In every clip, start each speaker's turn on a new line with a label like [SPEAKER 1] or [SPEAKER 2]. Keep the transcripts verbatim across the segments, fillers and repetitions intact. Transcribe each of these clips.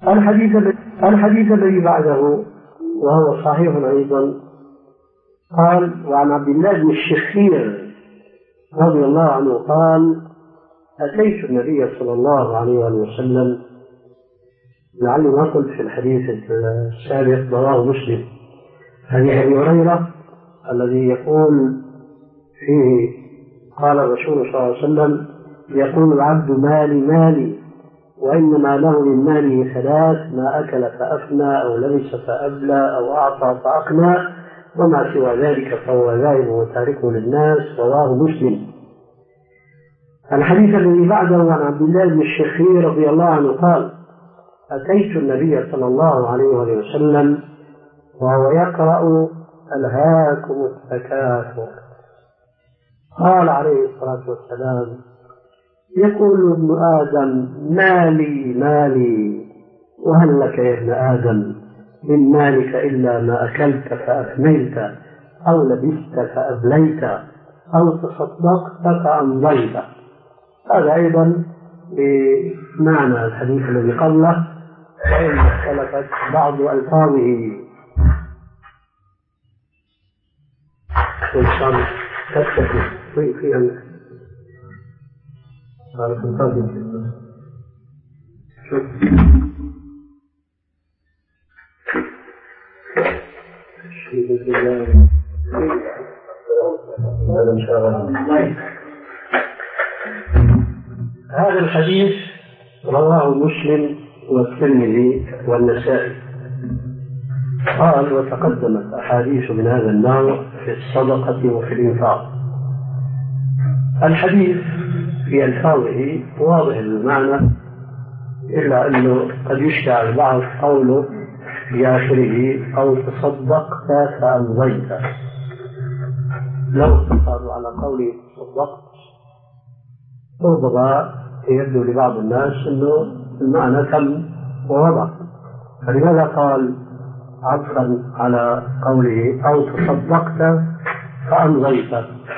[SPEAKER 1] الحديث الحديث الذي بعده وهو صحيح أيضا قال: وعن عبد الله بن الشخير رضي الله عنه قال: أتيت النبي صلى الله عليه وسلم، لعلي ما قلت في الحديث السابق رواه مسلم، حديث أبي هريرة الذي يقول فيه قال الرسول صلى الله عليه وسلم: يقول العبد مالي مالي، وإنما له من ماله ثلاث: ما أكل فأفنى، أو لبس فأبلى، أو أعطى فأقنى، وما سوى ذلك فهو ذاهب وتاركه للناس. رواه مسلم. الحديث الذي بعده عن عبد الله بن الشخير رضي الله عنه قال: أتيت النبي صلى الله عليه وسلم وهو يقرأ: ألهاكم التكاثر. قال عليه الصلاة والسلام: يقول ابن آدم مالي مالي، وهل لك يا ابن آدم من مالك إلا ما أكلت فأفنيت، أو لبست فأبليت، أو تصدقت فأمضيت. هذا أيضا بمعنى الحديث الذي قبله، وإن اختلفت بعض ألفاظه. إنسان تكتفي في في أن قال تنتظر شوف هذا الحديث رواه مسلم والترمذي والنسائي. قال: وتقدمت أحاديث من هذا النوع في الصدقة وفي الإنفاق. الحديث في ألفاظه واضح المعنى، إلا أنه قد يشتع البعض قوله في آخره: أو تصدقت فأمضيت. لو اقتصروا على قوله تصدقت ربما يبدو لبعض الناس أنه المعنى تم ووضع، فلماذا قال عطفا على قوله أو تصدقت فأمضيت؟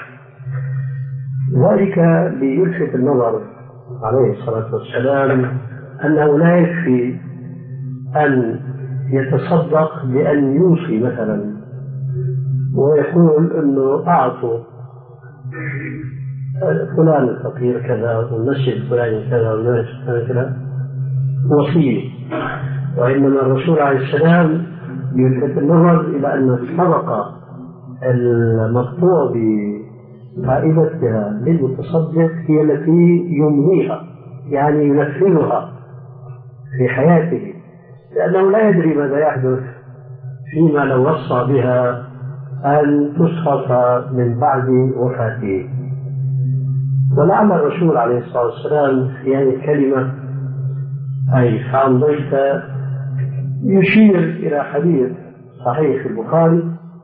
[SPEAKER 1] ذلك ليلفت النظر عليه الصلاة والسلام أنه لا يكفي أن يتصدق بأن يوصي مثلا ويقول أنه أعطوا فلان الفقير كذا، والمسجد الفلاني كذا، والمسجد الفلاني كذا وصية. وإنما الرسول عليه السلام يلفت النظر إلى أن الصدقة المقطوع بفائدتها للمتصدق هي التي يمضيها، يعني ينفذها في حياته، لأنه لا يدري ماذا يحدث فيما لو وصى بها أن تسقط من بعد وفاته. ولعل الرسول عليه الصلاة والسلام في هذه الكلمة أي فأمضيت يشير إلى حديث صحيح في البخاري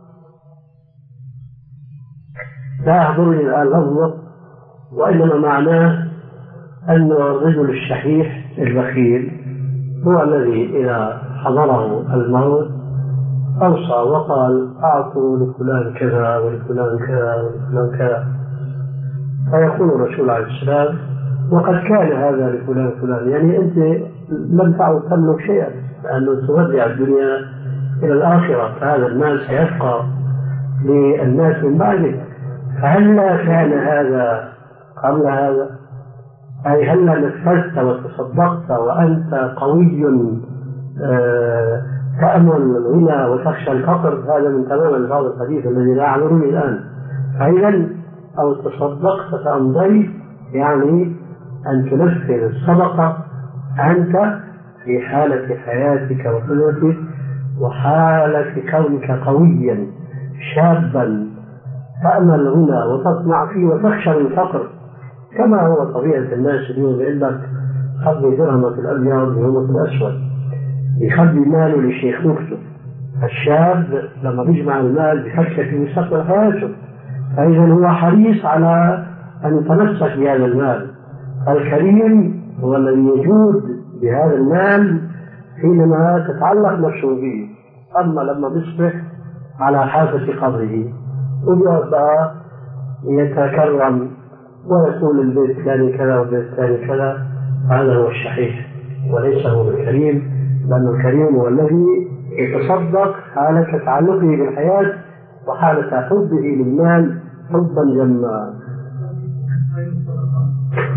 [SPEAKER 1] لا يحضرني الآن لفظه، وإنما معناه أن الرجل الشحيح البخيل هو الذي إذا حضره الموت أوصى وقال: أعطوا لفلان كذا ولفلان كذا ولفلان كذا. فيقول الرسول عليه السلام: وقد كان هذا لفلان فلان، يعني أنت لم تعد تملك شيئا، لأنه تودع الدنيا إلى الآخرة، فهذا المال سيبقى للناس من بعدك. فهلا كان هذا قبل هذا؟ أي هلا نفذت وتصدقت وأنت قوي آه تأمل الغنى وتخشى الفقر؟ هذا من تمام الفاظ الحديث الذي لا يعذرني الآن. فإذا أو تصدقت فأمضيت يعني أن تنفذ الصدقة أنت في حالة حياتك وقدرتك وحالة كونك قويا شابا تأمل الغنى وتطمع فيه وتخشى الفقر، كما هو طبيعة الناس اليوم. يقول لك خذي درهمة الأبيض ويومة الأسود، يخلي ماله لشيخوخته. الشاب لما بيجمع المال بيفكر في مستقبل حياته، فإذا هو حريص على أن يتمسك بهذا المال. الكريم هو الذي يجود بهذا المال حينما تتعلق نفسه به، أما لما بيصبح على حافة قبره ويبقى يتكرم ويقول البيت الثاني كذا والبيت الثاني كذا، هذا هو الشحيح وليس هو الكريم لأن الكريم هو الذي يتصدق حالة تعلقه بالحياة وحالة حبه للمال حبا جما.